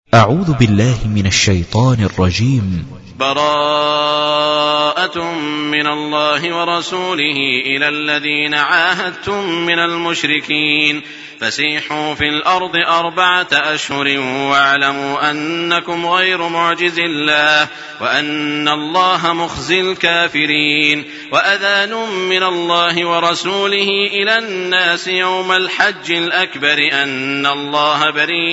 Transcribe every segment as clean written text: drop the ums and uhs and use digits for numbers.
أعوذ بالله من الشيطان الرجيم. براءة من الله ورسوله إلى الذين عاهدتم من المشركين فسيحوا في الأرض 4 أشهر واعلموا أنكم غير معجز الله وأن الله مخزي الكافرين. وأذان من الله ورسوله إلى الناس يوم الحج الأكبر أن الله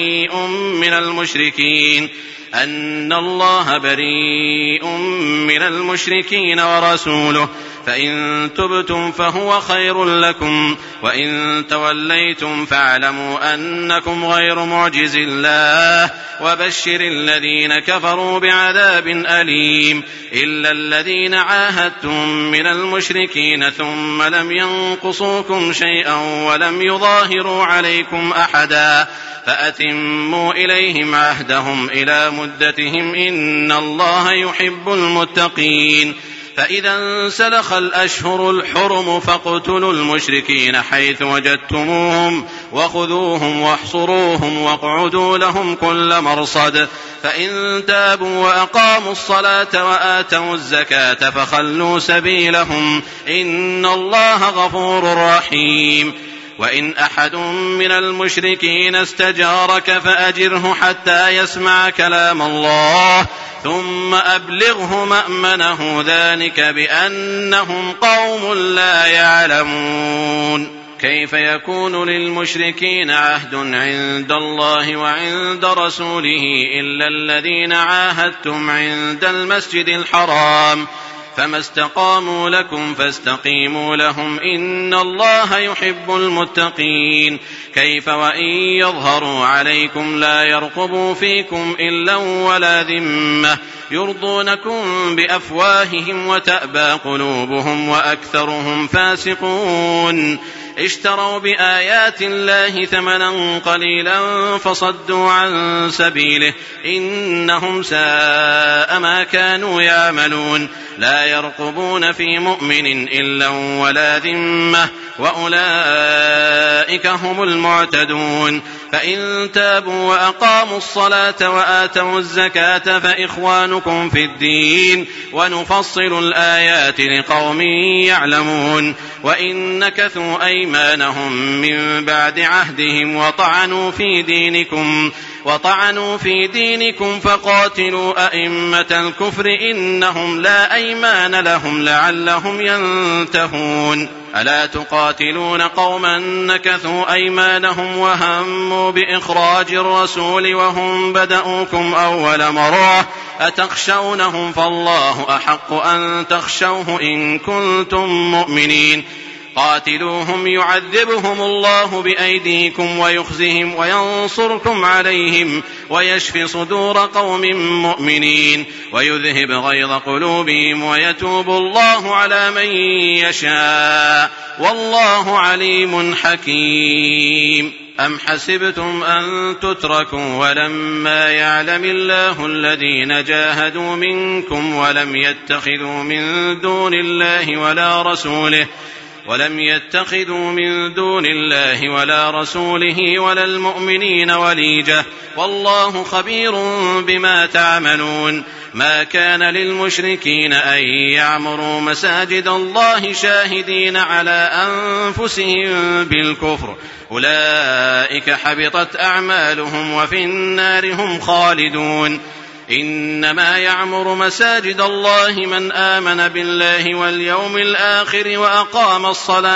بريء من المشركين ورسوله فإن تبتم فهو خير لكم وإن توليتم فاعلموا أنكم غير معجز الله وبشر الذين كفروا بعذاب أليم. إلا الذين عاهدتم من المشركين ثم لم ينقصوكم شيئا ولم يظاهروا عليكم أحدا فأتموا إليهم عهدهم إلى مدتهم إن الله يحب المتقين. فإذا انسلخ الأشهر الحرم فاقتلوا المشركين حيث وجدتموهم وخذوهم واحصروهم واقعدوا لهم كل مرصد فإن تابوا وأقاموا الصلاة وآتوا الزكاة فخلوا سبيلهم إن الله غفور رحيم. وإن أحد من المشركين استجارك فأجره حتى يسمع كلام الله ثم أبلغه مأمنه ذلك بأنهم قوم لا يعلمون. كيف يكون للمشركين عهد عند الله وعند رسوله إلا الذين عاهدتم عند المسجد الحرام فما استقاموا لكم فاستقيموا لهم إن الله يحب المتقين. كيف وإن يظهروا عليكم لا يرقبوا فيكم إلا ولا ذمة يرضونكم بأفواههم وتأبى قلوبهم وأكثرهم فاسقون. اشتروا بآيات الله ثمنا قليلا فصدوا عن سبيله إنهم ساء ما كانوا يعملون. لا يرقبون في مؤمن إلا ولا ذمة وأولئك هم المعتدون. فإن تابوا وأقاموا الصلاة وآتوا الزكاة فإخوانكم في الدين ونفصل الآيات لقوم يعلمون. وإن نكثوا أيمانهم من بعد عهدهم وطعنوا في دينكم فقاتلوا أئمة الكفر إنهم لا أيمان لهم لعلهم ينتهون. ألا تقاتلون قوما نكثوا أيمانهم وهموا بإخراج الرسول وهم بدأوكم أول مرة أتخشونهم فالله أحق أن تخشوه إن كنتم مؤمنين. قاتلوهم يعذبهم الله بأيديكم ويخزهم وينصركم عليهم ويشف صدور قوم مؤمنين ويذهب غيظ قلوبهم ويتوب الله على من يشاء والله عليم حكيم. أم حسبتم أن تتركوا ولما يعلم الله الذين جاهدوا منكم ولم يتخذوا من دون الله ولا رسوله ولا المؤمنين وليجة والله خبير بما تعملون. ما كان للمشركين أن يعمروا مساجد الله شاهدين على أنفسهم بالكفر أولئك حبطت أعمالهم وفي النار هم خالدون. إنما يعمر مساجد الله من آمن بالله واليوم الآخر وأقام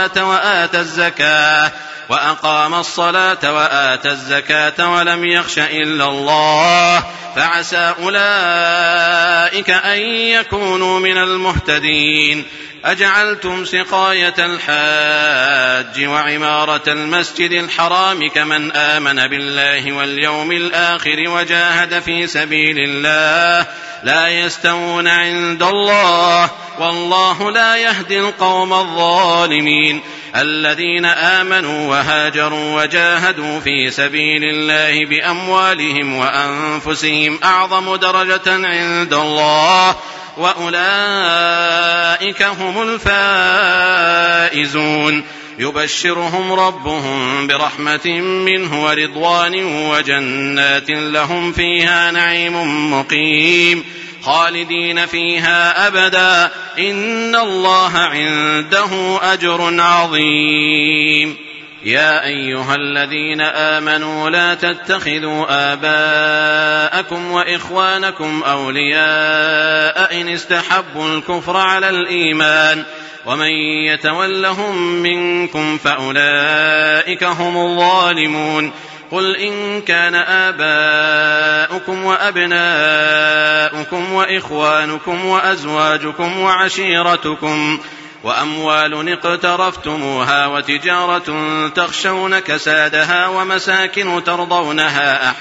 الصلاة وآتى الزكاة ولم يخش إلا الله فعسى أولئك أن يكونوا من المهتدين. أجعلتم سقاية الحاج وعمارة المسجد الحرام كمن آمن بالله واليوم الآخر وجاهد في سبيل الله لا يستوون عند الله والله لا يهدي القوم الظالمين. الذين آمنوا وهاجروا وجاهدوا في سبيل الله بأموالهم وأنفسهم أعظم درجة عند الله وأولئك هم الفائزون. يبشرهم ربهم برحمة منه ورضوان وجنات لهم فيها نعيم مقيم خالدين فيها أبدا إن الله عنده أجر عظيم. يا أيها الذين آمنوا لا تتخذوا آباءكم وإخوانكم أولياء إن استحبوا الكفر على الإيمان ومن يتولهم منكم فأولئك هم الظالمون. قل إن كان آباؤكم وأبناؤكم وإخوانكم وأزواجكم وعشيرتكم وأموال اقترفتموها وتجارة تخشون كسادها ومساكن ترضونها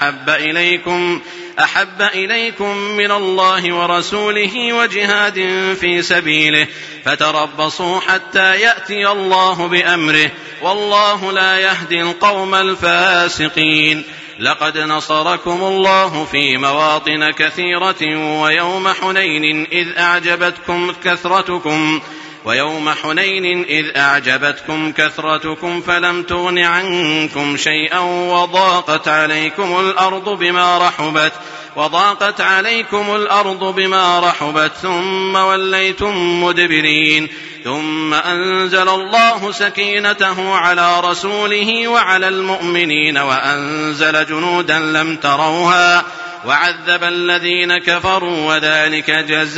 أحب إليكم من الله ورسوله وجهاد في سبيله فتربصوا حتى يأتي الله بأمره والله لا يهدي القوم الفاسقين. لقد نصركم الله في مواطن كثيرة ويوم حنين إذ أعجبتكم كثرتكم فلم تغن عنكم شيئا وضاقت عليكم الأرض بما رحبت ثم وليتم مدبرين. ثم أنزل الله سكينته على رسوله وعلى المؤمنين وأنزل جنودا لم تروها وعذب الذين كفروا وذلك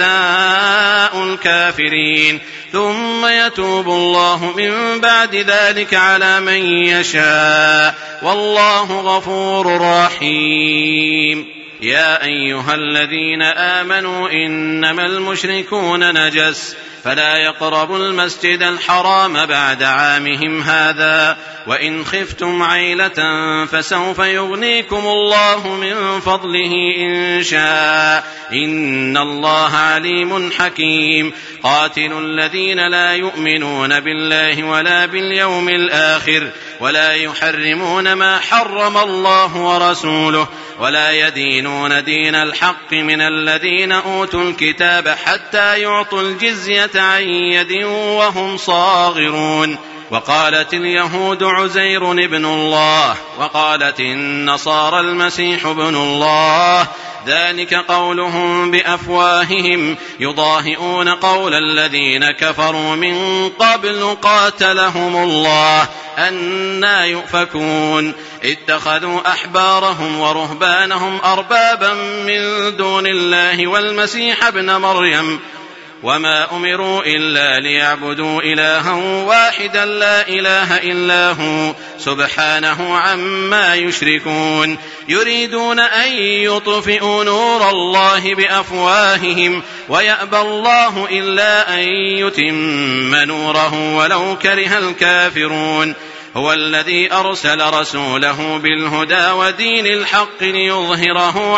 جزاء الكافرين. ثم يتوب الله من بعد ذلك على من يشاء والله غفور رحيم. يا أيها الذين آمنوا إنما المشركون نجس فلا يقربوا المسجد الحرام بعد عامهم هذا وإن خفتم عيلة فسوف يغنيكم الله من فضله إن شاء إن الله عليم حكيم. قاتلوا الذين لا يؤمنون بالله ولا باليوم الآخر ولا يحرمون ما حرم الله ورسوله ولا يدينون دين الحق من الذين أوتوا الكتاب حتى يعطوا الجزية عن يد وهم صاغرون. وقالت اليهود عزير ابن الله وقالت النصارى المسيح ابن الله ذلك قولهم بأفواههم يضاهئون قول الذين كفروا من قبل قاتلهم الله أنى يؤفكون. اتخذوا أحبارهم ورهبانهم أربابا من دون الله والمسيح ابن مريم وما أمروا إلا ليعبدوا إلها واحدا لا إله إلا هو سبحانه عما يشركون. يريدون أن يطفئوا نور الله بأفواههم ويأبى الله إلا أن يتم نوره ولو كره الكافرون. هو الذي أرسل رسوله بالهدى ودين الحق ليظهره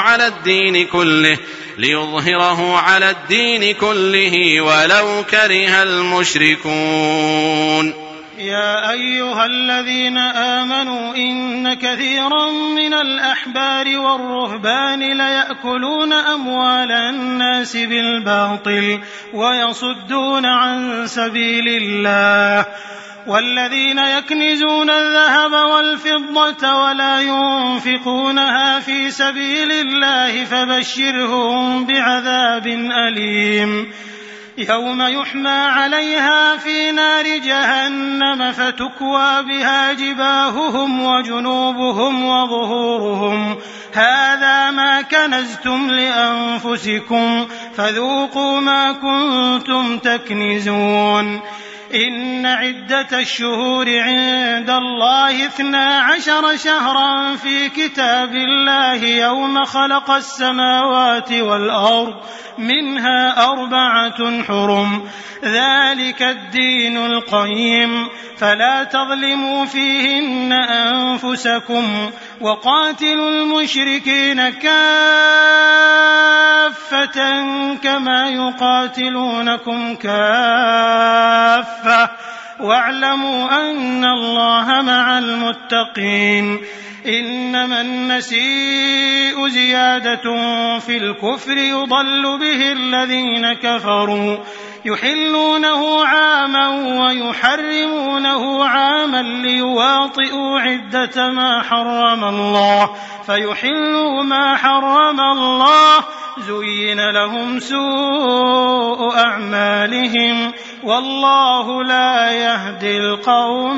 على الدين كله ولو كره المشركون. يا أيها الذين آمنوا إن كثيرا من الأحبار والرهبان ليأكلون أموال الناس بالباطل ويصدون عن سبيل الله والذين يكنزون الذهب والفضة ولا ينفقونها في سبيل الله فبشرهم بعذاب أليم يوم يحمى عليها في نار جهنم فتكوى بها جباههم وجنوبهم وظهورهم هذا ما كنزتم لأنفسكم فذوقوا ما كنتم تكنزون. إن عدة الشهور عند الله 12 شهرا في كتاب الله يوم خلق السماوات والأرض منها 4 حرم ذلك الدين القيم فلا تظلموا فيهن أنفسكم وقاتلوا المشركين كافة كما يقاتلونكم كافة واعلموا أن الله مع المتقين. إنما النسيء زيادة في الكفر يضل به الذين كفروا يحلونه عاما ويحرمونه عاما ليواطئوا عدة ما حرم الله فيحلوا ما حرم الله زين لهم سوء أعمالهم والله لا يهدي القوم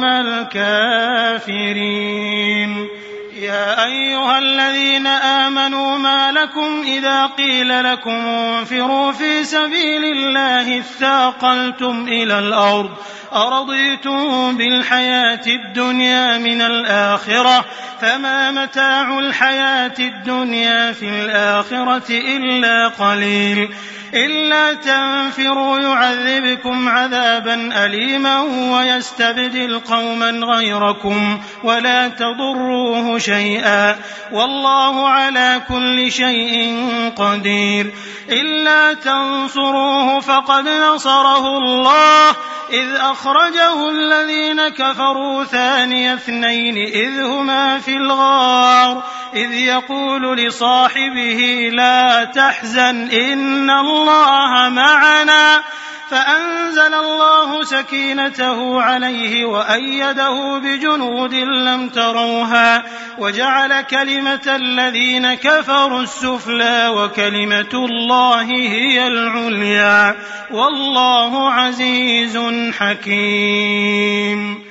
الكافرين. يا أيها الذين آمنوا ما لكم إذا قيل لكم انفروا في سبيل الله اثاقلتم إلى الأرض أرضيتم بالحياة الدنيا من الآخرة فما متاع الحياة الدنيا في الآخرة إلا قليل إلا تنفروا يعذبكم عذابا أليما ويستبدل قوما غيركم ولا تضروه شيئا والله على كل شيء قدير. إلا تنصروه فقد نصره الله إذ أخرجه الذين كفروا ثاني اثنين إذ هما في الغار إذ يقول لصاحبه لا تحزن إن الله معنا فأنزل الله سكينته عليه وأيده بجنود لم تروها وجعل كلمة الذين كفروا السفلى وكلمة الله هي العليا والله عزيز حكيم.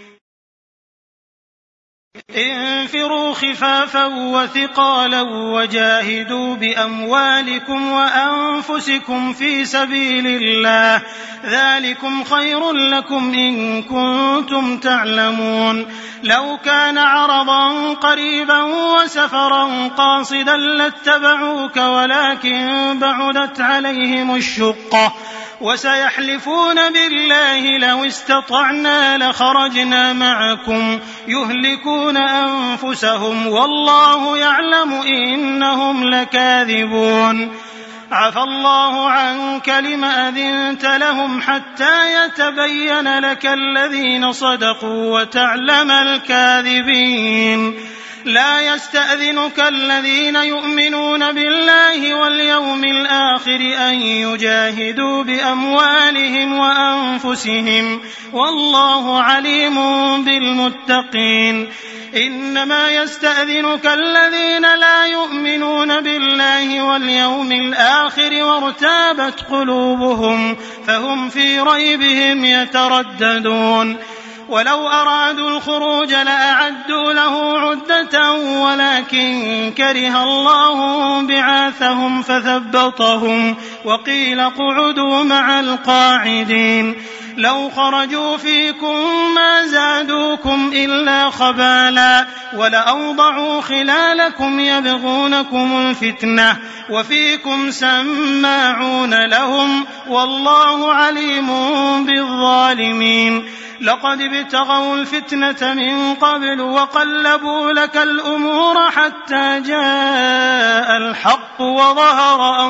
انفروا خفافا وثقالا وجاهدوا بأموالكم وأنفسكم في سبيل الله ذلكم خير لكم إن كنتم تعلمون. لو كان عرضا قريبا وسفرا قاصدا لاتبعوك ولكن بعدت عليهم الشقة وسيحلفون بالله لو استطعنا لخرجنا معكم يهلكون أنفسهم والله يعلم إنهم لكاذبون. عفى الله عنك لم أذنت لهم حتى يتبين لك الذين صدقوا وتعلم الكاذبين. لا يستأذنك الذين يؤمنون بالله واليوم الآخر أن يجاهدوا بأموالهم وأنفسهم والله عليم بالمتقين. إنما يستأذنك الذين لا يؤمنون بالله واليوم الآخر وارتابت قلوبهم فهم في ريبهم يترددون. ولو أرادوا الخروج لأعدوا له عدة ولكن كره الله بعاثهم فثبطهم وقيل اقعدوا مع القاعدين. لو خرجوا فيكم ما زادوكم إلا خبالا ولأوضعوا خلالكم يبغونكم الفتنة وفيكم سماعون لهم والله عليم بالظالمين. لقد ابتغوا الفتنة من قبل وقلبوا لك الأمور حتى جاء الحق وظهر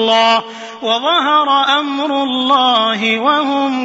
أمر الله وهم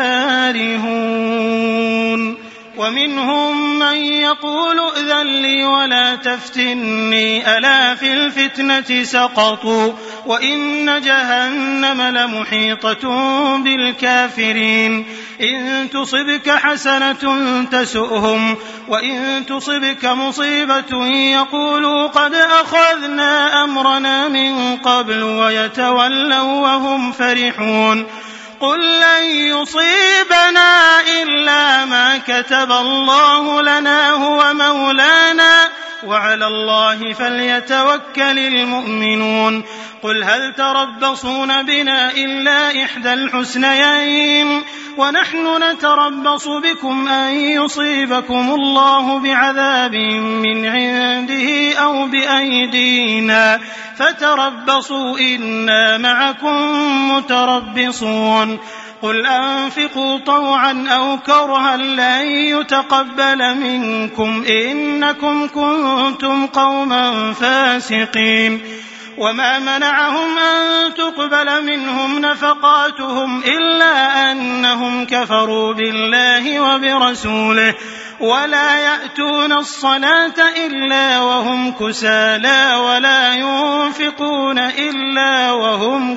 كارهون. ومنهم من يقول ائذن لي ولا تفتني ألا في الفتنة سقطوا وإن جهنم لمحيطة بالكافرين. إن تصبك حسنة تسؤهم وإن تصبك مصيبة يقولوا قد أخذنا أمرنا من قبل ويتولوا وهم فرحون. قل لن يصيبنا إلا ما كتب الله لنا هو مولانا وعلى الله فليتوكل المؤمنون. قل هل تربصون بنا إلا إحدى الحسنيين ونحن نتربص بكم أن يصيبكم الله بعذاب من عنده أو بأيدينا فتربصوا إنا معكم متربصون. قل أنفقوا طوعا أو كرها لن يتقبل منكم إنكم كنتم قوما فاسقين. وما منعهم أن تقبل منهم نفقاتهم إلا أنهم كفروا بالله وبرسوله ولا يأتون الصلاة إلا وهم كسالى ولا ينفقون إلا وهم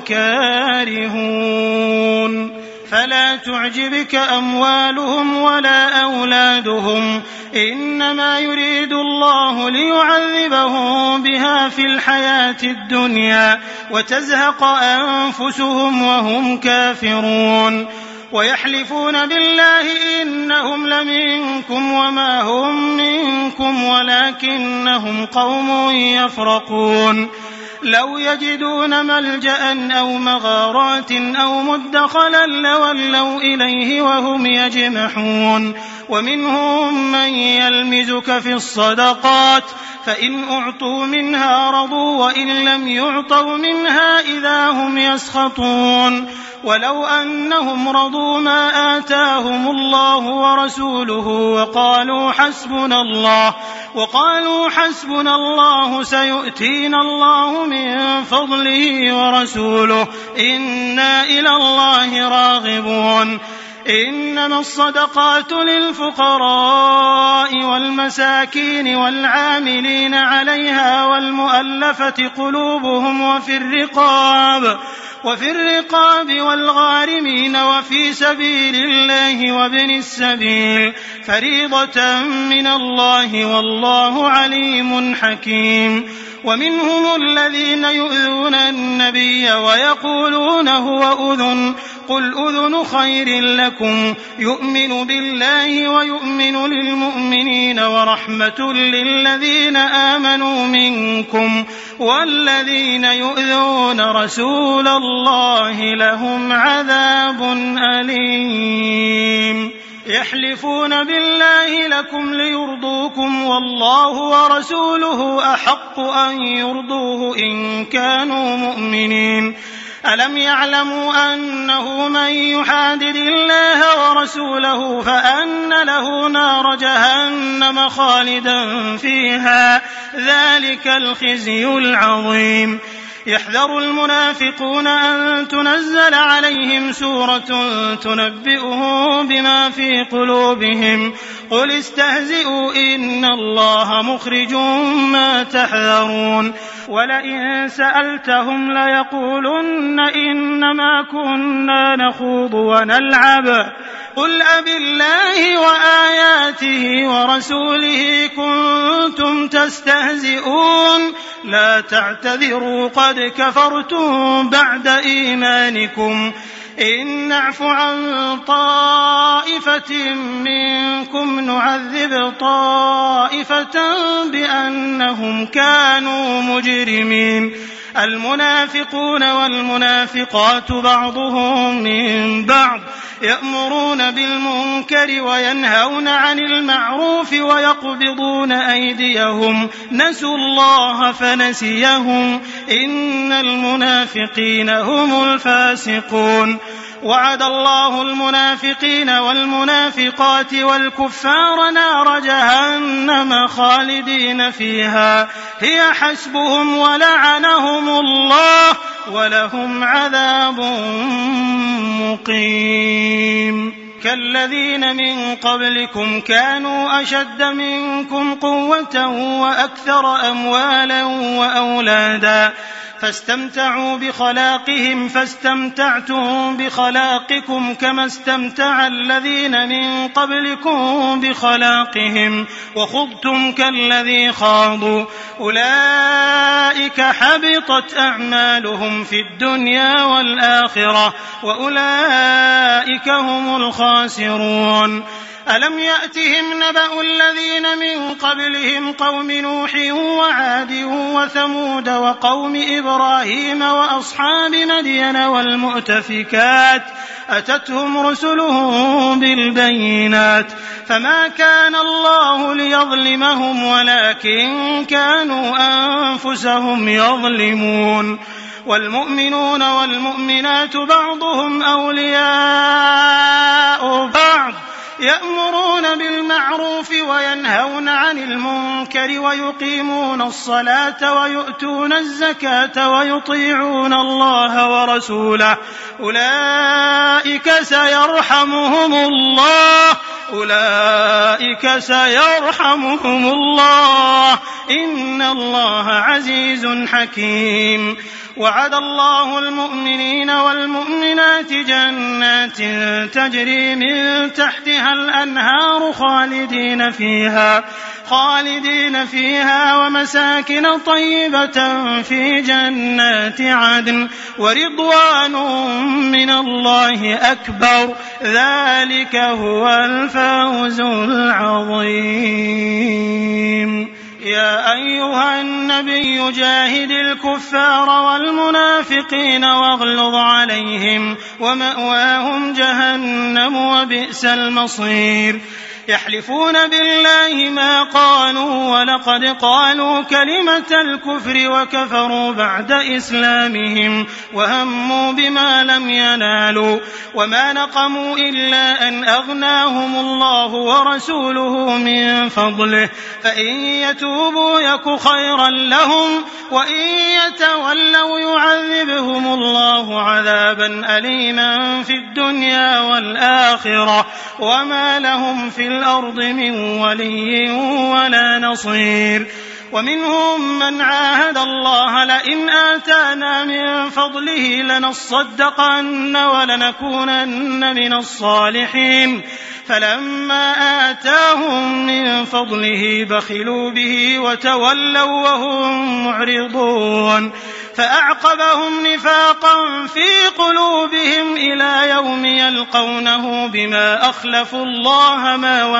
كارهون فلا تعجبك أموالهم ولا أولادهم إنما يريد الله ليعذبهم بها في الحياة الدنيا وتزهق أنفسهم وهم كافرون ويحلفون بالله إنهم لمنكم وما هم منكم ولكنهم قوم يفرقون لو يجدون ملجأ أو مغارات أو مدخلا لولوا إليه وهم يجمحون ومنهم من يلمزك في الصدقات فإن أعطوا منها رضوا وإن لم يعطوا منها إذا هم يسخطون ولو أنهم رضوا ما آتاهم الله ورسوله وقالوا حسبنا الله سيؤتينا الله من فضله ورسوله إنا إلى الله راغبون إنما الصدقات للفقراء والمساكين والعاملين عليها والمؤلفة قلوبهم وفي الرقاب والغارمين وفي سبيل الله وابن السبيل فريضة من الله والله عليم حكيم ومنهم الذين يؤذون النبي ويقولون هو أذن قل أذن خير لكم يؤمن بالله ويؤمن للمؤمنين ورحمة للذين آمنوا منكم والذين يؤذون رسول الله لهم عذاب أليم يحلفون بالله لكم ليرضوكم والله ورسوله أحق أن يرضوه إن كانوا مؤمنين ألم يعلموا أنه من يحادد الله ورسوله فأن له نار جهنم خالدا فيها ذلك الخزي العظيم يحذر المنافقون أن تنزل عليهم سورة تنبئهم بما في قلوبهم قل استهزئوا إن الله مخرج ما تحذرون ولئن سألتهم ليقولن إنما كنا نخوض ونلعب قل أبالله وآياته ورسوله كنتم تستهزئون لا تعتذروا قد كفرتم بعد إيمانكم إن نعف عن طائفة منكم نعذب طائفة بأنهم كانوا مجرمين المنافقون والمنافقات بعضهم من بعض يأمرون بالمنكر وينهون عن المعروف ويقبضون أيديهم نسوا الله فنسيهم إن المنافقين هم الفاسقون وعد الله المنافقين والمنافقات والكفار نار جهنم خالدين فيها هي حسبهم ولعنهم الله ولهم عذاب مقيم كالذين من قبلكم كانوا أشد منكم قوة وأكثر أموالا وأولادا فاستمتعوا بخلاقهم فاستمتعتم بخلاقكم كما استمتع الذين من قبلكم بخلاقهم وخضتم كالذي خاضوا أولئك حبطت أعمالهم في الدنيا والآخرة وأولئك هم الخاسرون ألم يأتهم نبأ الذين من قبلهم قوم نوح وعاد وثمود وقوم إبراهيم وأصحاب مدين والمؤتفكات أتتهم رسلهم بالبينات فما كان الله ليظلمهم ولكن كانوا أنفسهم يظلمون والمؤمنون والمؤمنات بعضهم أولياء بعض يأمرون بالمعروف وينهون عن المنكر ويقيمون الصلاة ويؤتون الزكاة ويطيعون الله ورسوله أولئك سيرحمهم الله أولئك سيرحمهم الله إن الله عزيز حكيم. وعد الله المؤمنين والمؤمنات جنات تجري من تحتها الأنهار خالدين فيها ومساكن طيبة في جنات عدن ورضوان من الله أكبر ذلك هو الفوز العظيم. يا أيها النبي جاهد الكفار والمنافقين واغلظ عليهم ومأواهم جهنم وبئس المصير. يحلفون بالله ما قالوا ولقد قالوا كلمة الكفر وكفروا بعد إسلامهم وهموا بما لم ينالوا وما نقموا إلا أن أغناهم الله ورسوله من فضله فإن يتوبوا يك خيرا لهم وإن يتولوا يعذبهم الله عذابا أليما في الدنيا والآخرة وما لهم في الأرض من ولي ولا نصير. ومنهم من عاهد الله لئن آتانا من فضله لنصدقن ولنكونن من الصالحين فلما آتاهم من فضله بخلوا به وتولوا وهم معرضون فأعقبهم نفاقا في قلوبهم إلى يوم يلقونه بما أخلفوا الله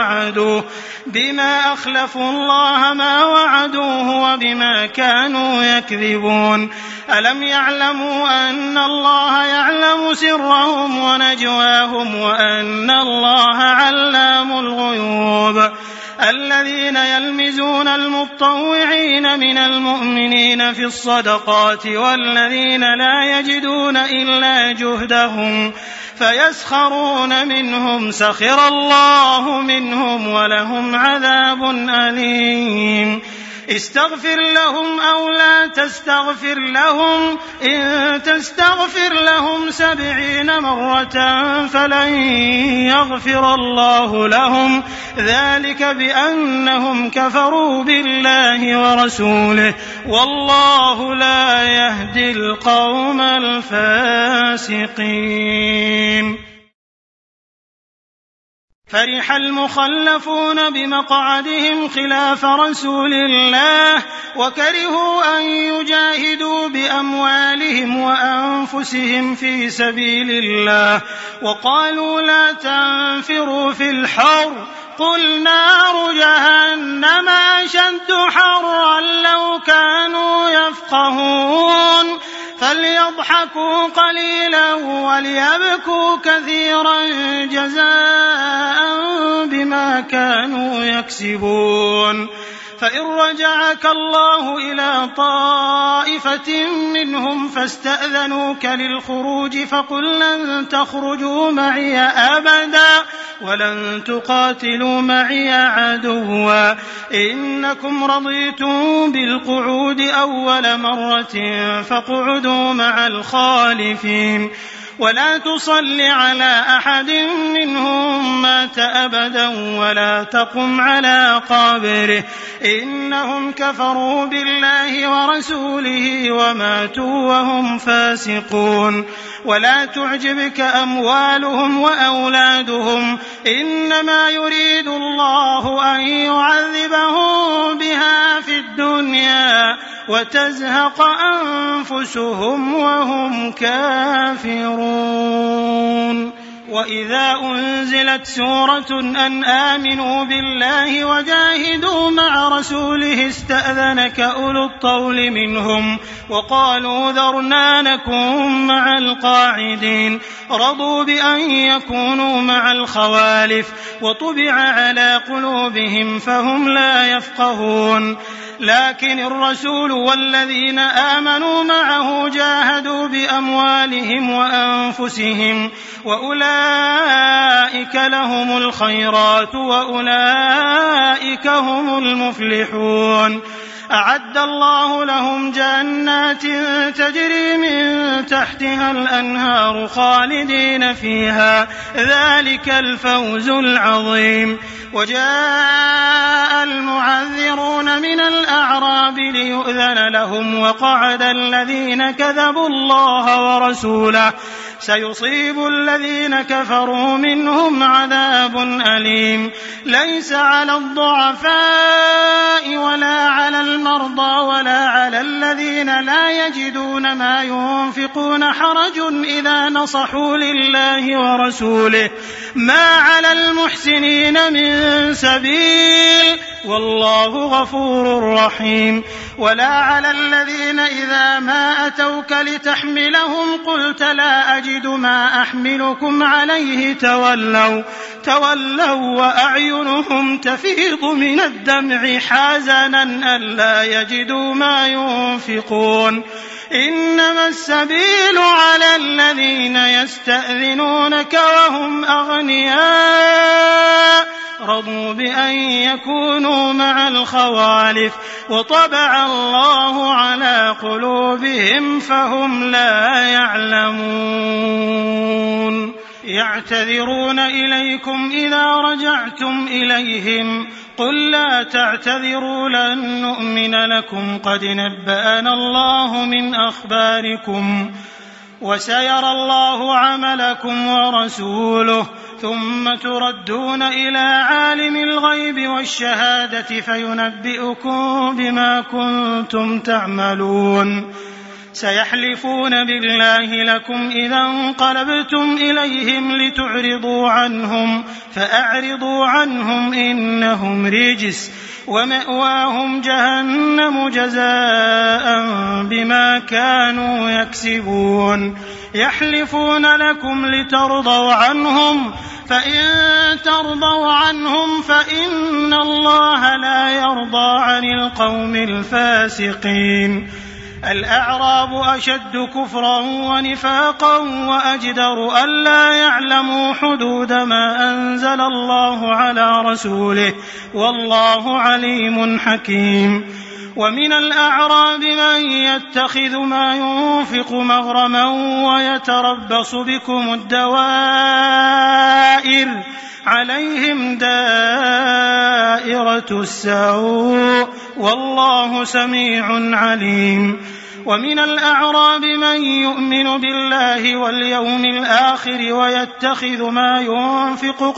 ما وعدوه وبما كانوا يكذبون. ألم يعلموا أن الله يعلم سرهم ونجواهم وأن الله علام الغيوب. الذين يلمزون المطوعين من المؤمنين في الصدقات والذين لا يجدون إلا جهدهم فيسخرون منهم سخر الله منهم ولهم عذاب أليم. استغفر لهم أو لا تستغفر لهم إن تستغفر لهم 70 مرة فلن يغفر الله لهم ذلك بأنهم كفروا بالله ورسوله والله لا يهدي القوم الفاسقين. فرح المخلفون بمقعدهم خلاف رسول الله وكرهوا أن يجاهدوا بأموالهم وأنفسهم في سبيل الله وقالوا لا تنفروا في الحر قل نار جهنم أشد حرا لو كانوا يفقهون فليضحكوا قليلا وليبكوا كثيرا جزاء بما كانوا يكسبون. فإن رجعك الله إلى طائفة منهم فاستأذنوك للخروج فقل لن تخرجوا معي أبدا ولن تقاتلوا معي عدوا إنكم رضيتم بالقعود أول مرة فاقعدوا مع الخالفين ولا تصل على أحد منهم مات أبدا ولا تقم على قبره إنهم كفروا بالله ورسوله وماتوا وهم فاسقون. ولا تعجبك أموالهم وأولادهم إنما يريد الله أن يعذبهم بها في الدنيا وتزهق أنفسهم وهم كافرون. وإذا أنزلت سورة أن آمنوا بالله وجاهدوا مع رسوله استأذنك أولو الطول منهم وقالوا ذرنا نكن مع القاعدين رضوا بأن يكونوا مع الخوالف وطبع على قلوبهم فهم لا يفقهون. لكن الرسول والذين آمنوا معه جاهدوا بأموالهم وأنفسهم وأولئك لهم الخيرات وأولئك هم المفلحون. أعد الله لهم جنات تجري من تحتها الأنهار خالدين فيها ذلك الفوز العظيم. وجاء المعذرون من الأعراب ليؤذن لهم وقعد الذين كذبوا الله ورسوله سيصيب الذين كفروا منهم عذاب أليم. ليس على الضعفاء ولا على المرضى ولا على الذين لا يجدون ما ينفقون حرج إذا نصحوا لله ورسوله ما على المحسنين من سبيل والله غفور رحيم. ولا على الذين إذا ما أتوك لتحملهم قلت لا أجد ما أحملكم عليه تولوا وأعينهم تفيض من الدمع حزنا ألا يجدوا ما ينفقون. إنما السبيل على الذين يستأذنونك وهم أغنياء رضوا بأن يكونوا مع الخوالف وطبع الله على قلوبهم فهم لا يعلمون. يعتذرون إليكم إذا رجعتم إليهم قل لا تعتذروا لن نؤمن لكم قد نبأنا الله من أخباركم وسيرى الله عملكم ورسوله ثم تردون إلى عالم الغيب والشهادة فينبئكم بما كنتم تعملون. سيحلفون بالله لكم إذا انقلبتم إليهم لتعرضوا عنهم فأعرضوا عنهم إنهم رجس ومأواهم جهنم جزاء بما كانوا يكسبون. يحلفون لكم لترضوا عنهم فإن ترضوا عنهم فإن الله لا يرضى عن القوم الفاسقين. الأعراب أشد كفرا ونفاقا وأجدر ألا يعلموا حدود ما أنزل الله على رسوله والله عليم حكيم. ومن الأعراب من يتخذ ما ينفق مغرما ويتربص بكم الدوائر عليهم دائرة السوء والله سميع عليم. ومن الأعراب من يؤمن بالله واليوم الآخر ويتخذ ما ينفق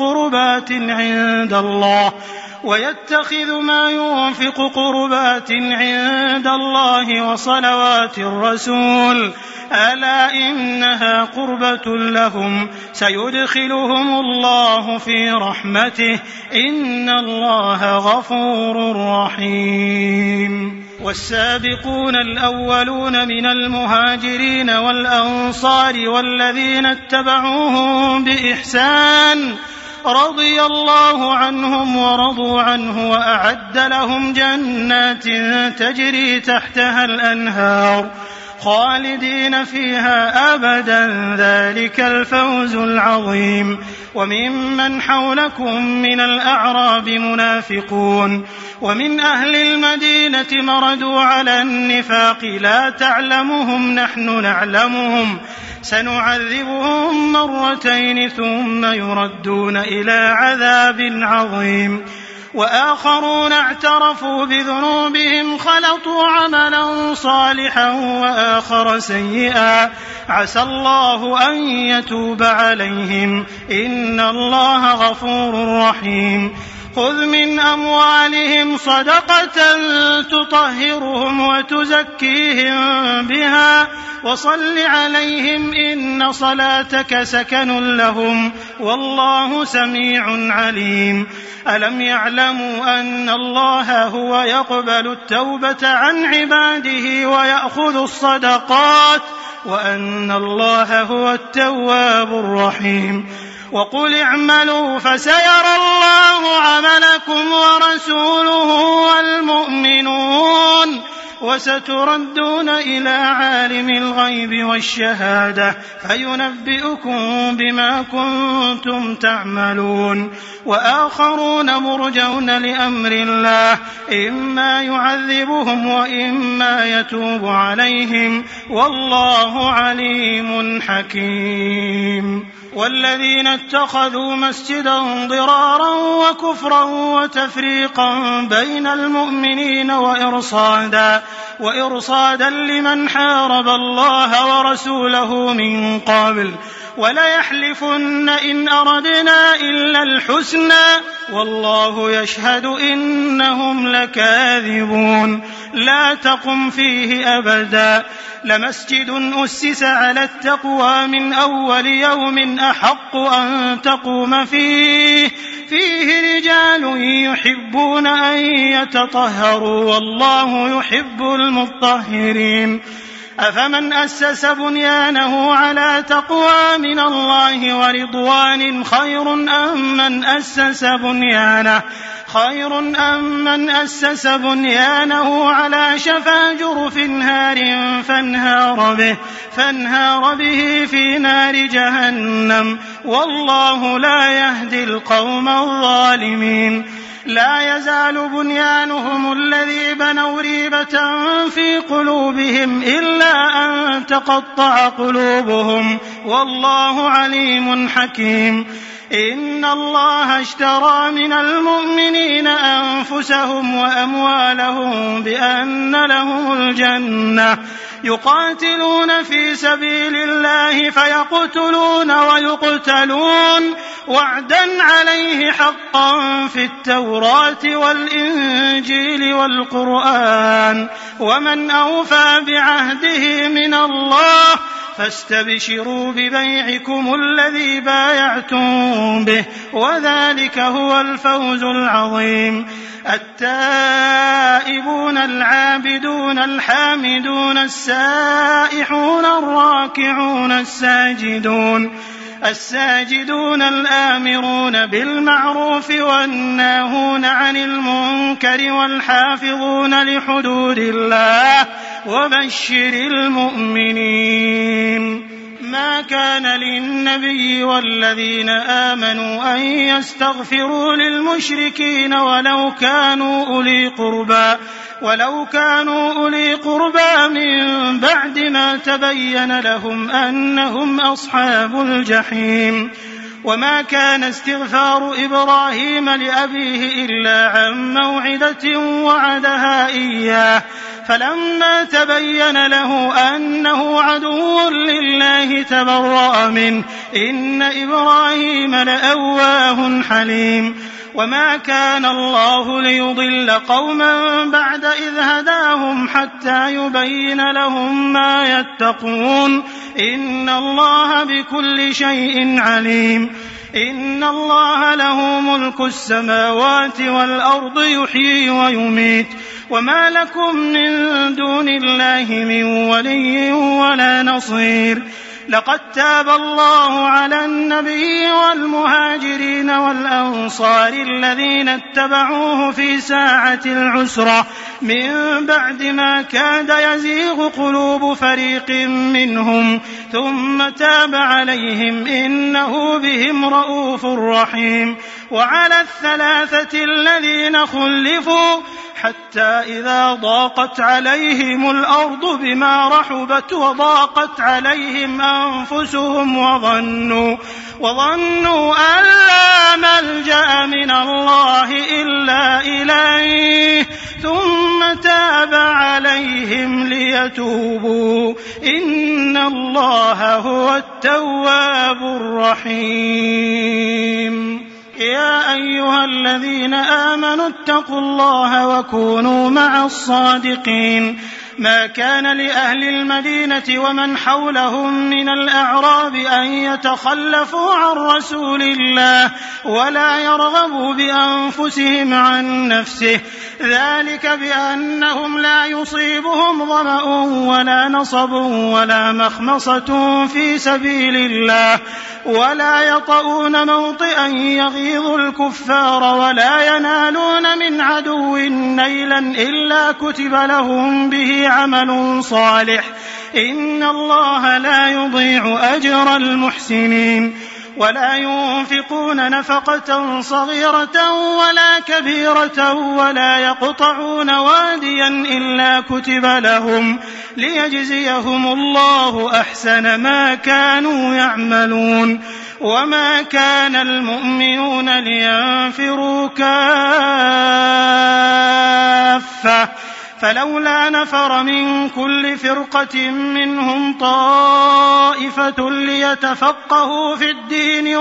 قربات عند الله وصلوات الرسول ألا إنها قربة لهم سيدخلهم الله في رحمته إن الله غفور رحيم. والسابقون الأولون من المهاجرين والأنصار والذين اتبعوهم بإحسان رضي الله عنهم ورضوا عنه وأعد لهم جنات تجري تحتها الأنهار خالدين فيها أبدا ذلك الفوز العظيم. وممن حولكم من الأعراب منافقون ومن أهل المدينة مردوا على النفاق لا تعلمهم نحن نعلمهم سنعذبهم مرتين ثم يردون إلى عذاب عظيم. وآخرون اعترفوا بذنوبهم خلطوا عملا صالحا وآخر سيئا عسى الله أن يتوب عليهم إن الله غفور رحيم. خذ من أموالهم صدقة تطهرهم وتزكيهم بها وصل عليهم إن صلاتك سكن لهم والله سميع عليم. ألم يعلموا أن الله هو يقبل التوبة عن عباده ويأخذ الصدقات وأن الله هو التواب الرحيم. وقل اعملوا فسيرى الله عملكم ورسوله والمؤمنون وستردون إلى عالم الغيب والشهادة فينبئكم بما كنتم تعملون. وآخرون مرجون لأمر الله إما يعذبهم وإما يتوب عليهم والله عليم حكيم. والذين اتخذوا مسجدا ضرارا وكفرا وتفريقا بين المؤمنين وإرصادا لمن حارب الله ورسوله من قبل وليحلفن إن أردنا إلا الحسنى والله يشهد إنهم لكاذبون. لا تقم فيه أبدا لمسجد أسس على التقوى من أول يوم أحق أن تقوم فيه رجال يحبون أن يتطهروا والله يحب المطهرين. أفمن أسس بنيانه على تقوى من الله ورضوان خير أم من أسس بنيانه على شفا جرف هار فانهار به في نار جهنم والله لا يهدي القوم الظالمين. لا يزال بنيانهم الذي بنوا ريبة في قلوبهم إلا أن تقطع قلوبهم والله عليم حكيم. إن الله اشترى من المؤمنين أنفسهم وأموالهم بأن لهم الجنة يقاتلون في سبيل الله فيقتلون ويقتلون وعدا عليه حقا في التوراة والإنجيل والقرآن ومن أوفى بعهده من الله فاستبشروا ببيعكم الذي بايعتم به وذلك هو الفوز العظيم. التائبون العابدون الحامدون السائحون الراكعون الساجدون الآمرون بالمعروف والناهون عن المنكر والحافظون لحدود الله وبشر المؤمنين. ما كان للنبي والذين آمنوا أن يستغفروا للمشركين ولو كانوا أولي قربى من بعد ما تبين لهم أنهم أصحاب الجحيم. وما كان استغفار إبراهيم لأبيه إلا عن موعدة وعدها إياه فلما تبين له أنه عدو لله تبرأ منه إن إبراهيم لأواه حليم. وما كان الله ليضل قوما بعد إذ هداهم حتى يبين لهم ما يتقون إن الله بكل شيء عليم. إن الله له ملك السماوات والأرض يحيي ويميت وما لكم من دون الله من ولي ولا نصير. لقد تاب الله على النبي والمهاجرين والأنصار الذين اتبعوه في ساعة العسرة من بعد ما كاد يزيغ قلوب فريق منهم ثم تاب عليهم إنه بهم رؤوف رحيم. وعلى الثلاثة الذين خلفوا حتى إذا ضاقت عليهم الأرض بما رحبت وضاقت عليهم أنفسهم وظنوا أن لا ملجأ من الله إلا إليه ثم تاب عليهم ليتوبوا إن الله هو التواب الرحيم. يا أيها الذين آمنوا اتقوا الله وكونوا مع الصادقين ما كان لأهل المدينة ومن حولهم من الأعراب أن يتخلفوا عن رسول الله ولا يرغبوا بأنفسهم عن نفسه، ذلك بأنهم لا يصيبهم ظمأ ولا نصب ولا مخمصة في سبيل الله ولا يطؤون موطئا يغيظ الكفار ولا ينالون من عدو نيلا إلا كتب لهم به عمل صالح، إن الله لا يضيع أجر المحسنين. ولا ينفقون نفقة صغيرة ولا كبيرة ولا يقطعون واديا إلا كتب لهم ليجزيهم الله أحسن ما كانوا يعملون. وما كان المؤمنون لينفروا كافة فلولا نفر من كل فرقة منهم طائفة ليتفقهوا في الدين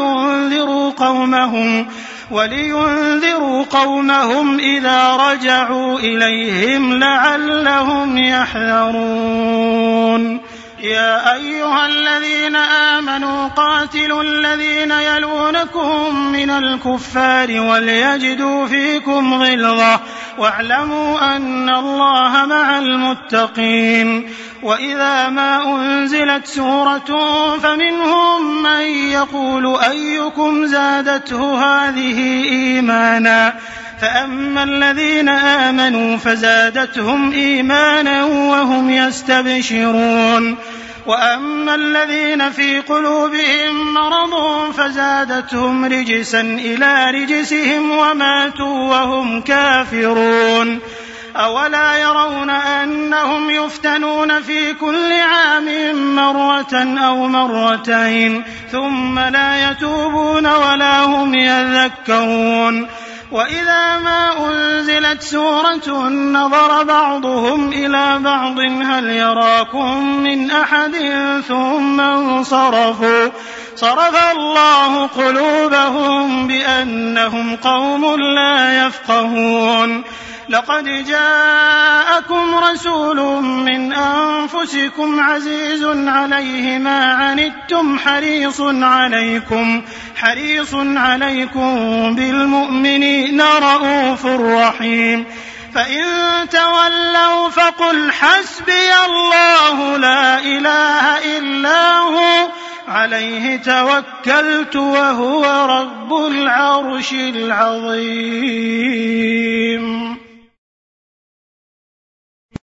ولينذروا قومهم إذا رجعوا إليهم لعلهم يحذرون. يا أيها الذين آمنوا قاتلوا الذين يلونكم من الكفار وليجدوا فيكم غلظة واعلموا أن الله مع المتقين. وإذا ما أنزلت سورة فمنهم من يقول أيكم زادته هذه إيمانا، فأما الذين آمنوا فزادتهم إيمانا وهم يستبشرون، وأما الذين في قلوبهم مرض فزادتهم رجسا إلى رجسهم وماتوا وهم كافرون. أولا يرون أنهم يفتنون في كل عام مرة أو مرتين ثم لا يتوبون ولا هم يذكرون. وإذا ما أنزلت سورة نظر بعضهم إلى بعض هل يراكم من أحد ثم انصرفوا، صرف الله قلوبهم بأنهم قوم لا يفقهون. لقد جاءكم رسول من أنفسكم عزيز عليه ما عنتم حريص عليكم بالمؤمنين رءوف رحيم. فإن تولوا فقل حسبي الله لا إله إلا هو عليه توكلت وهو رب العرش العظيم.